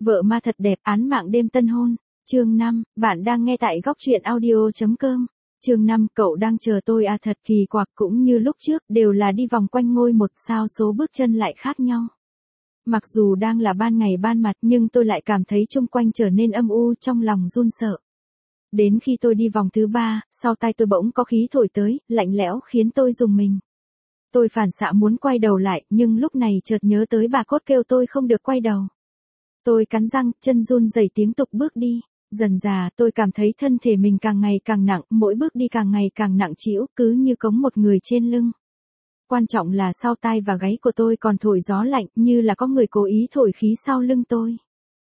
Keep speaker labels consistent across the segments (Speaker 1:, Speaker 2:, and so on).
Speaker 1: Vợ ma thật đẹp, án mạng đêm tân hôn. Chương 5, bạn đang nghe tại góc truyện audio.com. Chương 5, cậu đang chờ tôi à, thật kỳ quặc, cũng như lúc trước, đều là đi vòng quanh ngôi một sao số bước chân lại khác nhau. Mặc dù đang là ban ngày ban mặt nhưng tôi lại cảm thấy chung quanh trở nên âm u, trong lòng run sợ. Đến khi tôi đi vòng thứ 3, sau tai tôi bỗng có khí thổi tới, lạnh lẽo khiến tôi rùng mình. Tôi phản xạ muốn quay đầu lại, nhưng lúc này chợt nhớ tới bà Cốt kêu tôi không được quay đầu. Tôi cắn răng, chân run rẩy tiếp tục bước đi. Dần dà tôi cảm thấy thân thể mình càng ngày càng nặng, mỗi bước đi càng ngày càng nặng trĩu, cứ như cống một người trên lưng. Quan trọng là sau tai và gáy của tôi còn thổi gió lạnh, như là có người cố ý thổi khí sau lưng tôi.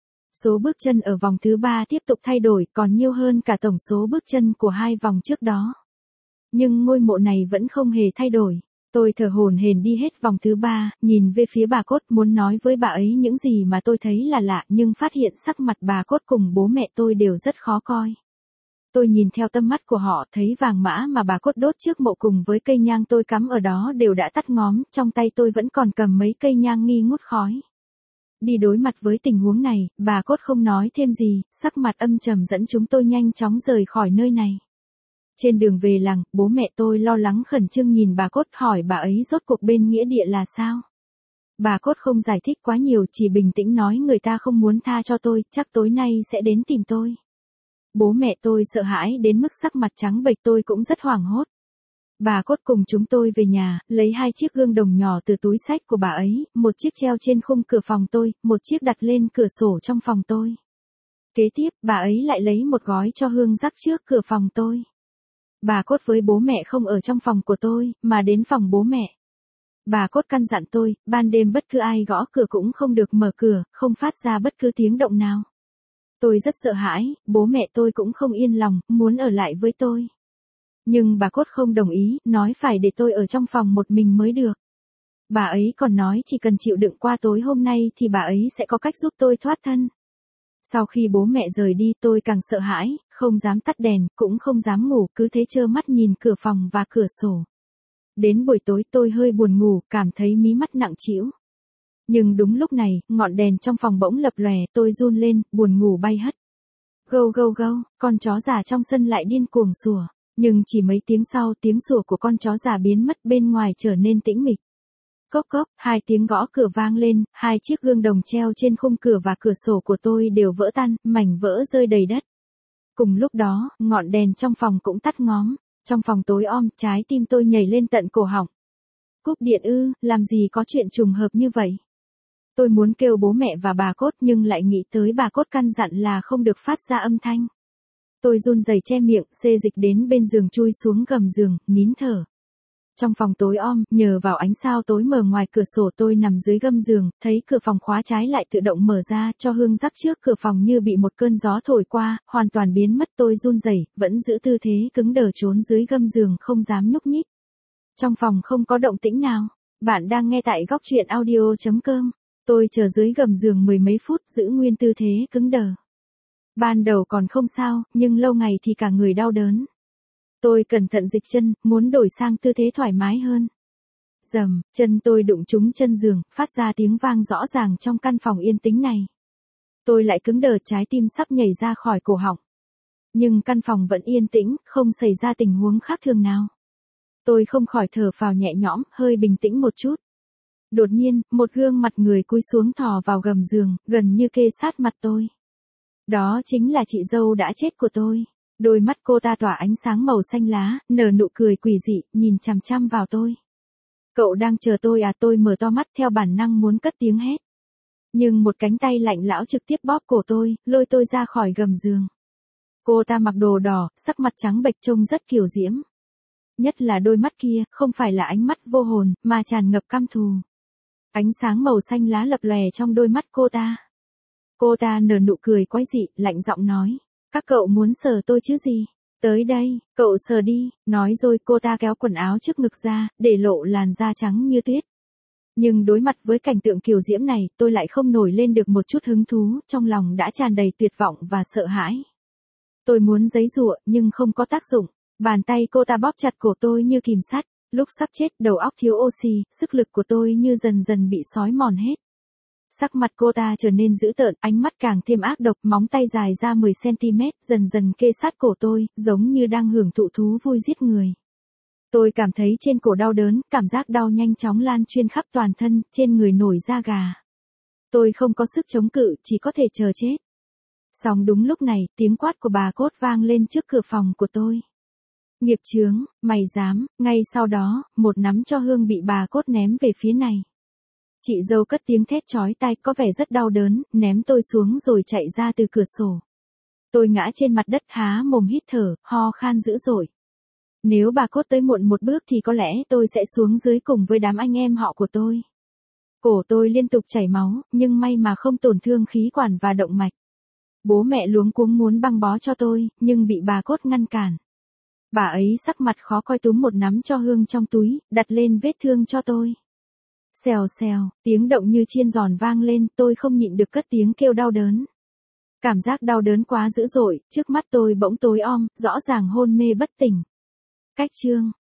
Speaker 1: Số bước chân ở vòng thứ 3 tiếp tục thay đổi, còn nhiều hơn cả tổng số bước chân của 2 vòng trước đó. Nhưng ngôi mộ này vẫn không hề thay đổi. Tôi thở hổn hển đi hết vòng thứ 3, nhìn về phía bà Cốt, muốn nói với bà ấy những gì mà tôi thấy là lạ, nhưng phát hiện sắc mặt bà Cốt cùng bố mẹ tôi đều rất khó coi. Tôi nhìn theo tâm mắt của họ, thấy vàng mã mà bà Cốt đốt trước mộ cùng với cây nhang tôi cắm ở đó đều đã tắt ngóm, trong tay tôi vẫn còn cầm mấy cây nhang nghi ngút khói. Đi đối mặt với tình huống này, bà Cốt không nói thêm gì, sắc mặt âm trầm dẫn chúng tôi nhanh chóng rời khỏi nơi này. Trên đường về làng, bố mẹ tôi lo lắng khẩn trương nhìn bà Cốt, hỏi bà ấy rốt cuộc bên nghĩa địa là sao. Bà Cốt không giải thích quá nhiều, chỉ bình tĩnh nói người ta không muốn tha cho tôi, chắc tối nay sẽ đến tìm tôi. Bố mẹ tôi sợ hãi đến mức sắc mặt trắng bệch, tôi cũng rất hoảng hốt. Bà Cốt cùng chúng tôi về nhà, lấy 2 chiếc gương đồng nhỏ từ túi xách của bà ấy, một chiếc treo trên khung cửa phòng tôi, một chiếc đặt lên cửa sổ trong phòng tôi. Kế tiếp, bà ấy lại lấy một gói cho hương rắc trước cửa phòng tôi. Bà Cốt với bố mẹ không ở trong phòng của tôi, mà đến phòng bố mẹ. Bà Cốt căn dặn tôi, ban đêm bất cứ ai gõ cửa cũng không được mở cửa, không phát ra bất cứ tiếng động nào. Tôi rất sợ hãi, bố mẹ tôi cũng không yên lòng, muốn ở lại với tôi. Nhưng bà Cốt không đồng ý, nói phải để tôi ở trong phòng một mình mới được. Bà ấy còn nói chỉ cần chịu đựng qua tối hôm nay thì bà ấy sẽ có cách giúp tôi thoát thân. Sau khi bố mẹ rời đi tôi càng sợ hãi, không dám tắt đèn, cũng không dám ngủ, cứ thế trơ mắt nhìn cửa phòng và cửa sổ. Đến buổi tối tôi hơi buồn ngủ, cảm thấy mí mắt nặng trĩu. Nhưng đúng lúc này, ngọn đèn trong phòng bỗng lập lòe, tôi run lên, buồn ngủ bay hất. Gâu gâu gâu, con chó già trong sân lại điên cuồng sủa. Nhưng chỉ mấy tiếng sau, tiếng sủa của con chó già biến mất, bên ngoài trở nên tĩnh mịch. Cốc cốc, 2 tiếng gõ cửa vang lên, 2 chiếc gương đồng treo trên khung cửa và cửa sổ của tôi đều vỡ tan, mảnh vỡ rơi đầy đất. Cùng lúc đó, ngọn đèn trong phòng cũng tắt ngóm. Trong phòng tối om, trái tim tôi nhảy lên tận cổ họng. Cúp điện ư, làm gì có chuyện trùng hợp như vậy? Tôi muốn kêu bố mẹ và bà Cốt nhưng lại nghĩ tới bà Cốt căn dặn là không được phát ra âm thanh. Tôi run rẩy che miệng, xê dịch đến bên giường chui xuống gầm giường, nín thở. Trong phòng tối om, nhờ vào ánh sao tối mờ ngoài cửa sổ tôi nằm dưới gầm giường, thấy cửa phòng khóa trái lại tự động mở ra, cho hương rắc trước cửa phòng như bị một cơn gió thổi qua, hoàn toàn biến mất. Tôi run rẩy, vẫn giữ tư thế cứng đờ trốn dưới gầm giường không dám nhúc nhích. Trong phòng không có động tĩnh nào. Bạn đang nghe tại góc truyện audio.com. Tôi chờ dưới gầm giường 10 mấy phút giữ nguyên tư thế cứng đờ. Ban đầu còn không sao, nhưng lâu ngày thì cả người đau đớn. Tôi cẩn thận dịch chân, muốn đổi sang tư thế thoải mái hơn. Rầm, chân tôi đụng trúng chân giường, phát ra tiếng vang rõ ràng trong căn phòng yên tĩnh này. Tôi lại cứng đờ, trái tim sắp nhảy ra khỏi cổ họng. Nhưng căn phòng vẫn yên tĩnh, không xảy ra tình huống khác thường nào. Tôi không khỏi thở phào nhẹ nhõm, hơi bình tĩnh một chút. Đột nhiên, một gương mặt người cúi xuống thò vào gầm giường, gần như kê sát mặt tôi. Đó chính là chị dâu đã chết của tôi. Đôi mắt cô ta tỏa ánh sáng màu xanh lá, nở nụ cười quỷ dị, nhìn chằm chằm vào tôi. Cậu đang chờ tôi à? Tôi mở to mắt theo bản năng muốn cất tiếng hét. Nhưng một cánh tay lạnh lẽo trực tiếp bóp cổ tôi, lôi tôi ra khỏi gầm giường. Cô ta mặc đồ đỏ, sắc mặt trắng bệch trông rất kiều diễm. Nhất là đôi mắt kia, không phải là ánh mắt vô hồn, mà tràn ngập căm thù. Ánh sáng màu xanh lá lập lòe trong đôi mắt cô ta. Cô ta nở nụ cười quái dị, lạnh giọng nói. Các cậu muốn sờ tôi chứ gì? Tới đây, cậu sờ đi. Nói rồi cô ta kéo quần áo trước ngực ra, để lộ làn da trắng như tuyết. Nhưng đối mặt với cảnh tượng kiều diễm này, tôi lại không nổi lên được một chút hứng thú, trong lòng đã tràn đầy tuyệt vọng và sợ hãi. Tôi muốn giãy giụa, nhưng không có tác dụng. Bàn tay cô ta bóp chặt cổ tôi như kìm sắt. Lúc sắp chết, đầu óc thiếu oxy, sức lực của tôi như dần dần bị xói mòn hết. Sắc mặt cô ta trở nên dữ tợn, ánh mắt càng thêm ác độc, móng tay dài ra 10cm, dần dần kê sát cổ tôi, giống như đang hưởng thụ thú vui giết người. Tôi cảm thấy trên cổ đau đớn, cảm giác đau nhanh chóng lan truyền khắp toàn thân, trên người nổi da gà. Tôi không có sức chống cự, chỉ có thể chờ chết. Song đúng lúc này, tiếng quát của bà Cốt vang lên trước cửa phòng của tôi. Nghiệp chướng, mày dám, ngay sau đó, một nắm cho hương bị bà Cốt ném về phía này. Chị dâu cất tiếng thét chói tai, có vẻ rất đau đớn, ném tôi xuống rồi chạy ra từ cửa sổ. Tôi ngã trên mặt đất há mồm hít thở, ho khan dữ dội. Nếu bà Cốt tới muộn một bước thì có lẽ tôi sẽ xuống dưới cùng với đám anh em họ của tôi. Cổ tôi liên tục chảy máu, nhưng may mà không tổn thương khí quản và động mạch. Bố mẹ luống cuống muốn băng bó cho tôi, nhưng bị bà Cốt ngăn cản. Bà ấy sắc mặt khó coi túm một nắm cho hương trong túi, đặt lên vết thương cho tôi. Xèo xèo, tiếng động như chiên giòn vang lên, tôi không nhịn được cất tiếng kêu đau đớn. Cảm giác đau đớn quá dữ dội, trước mắt tôi bỗng tối om, rõ ràng hôn mê bất tỉnh. Cách chương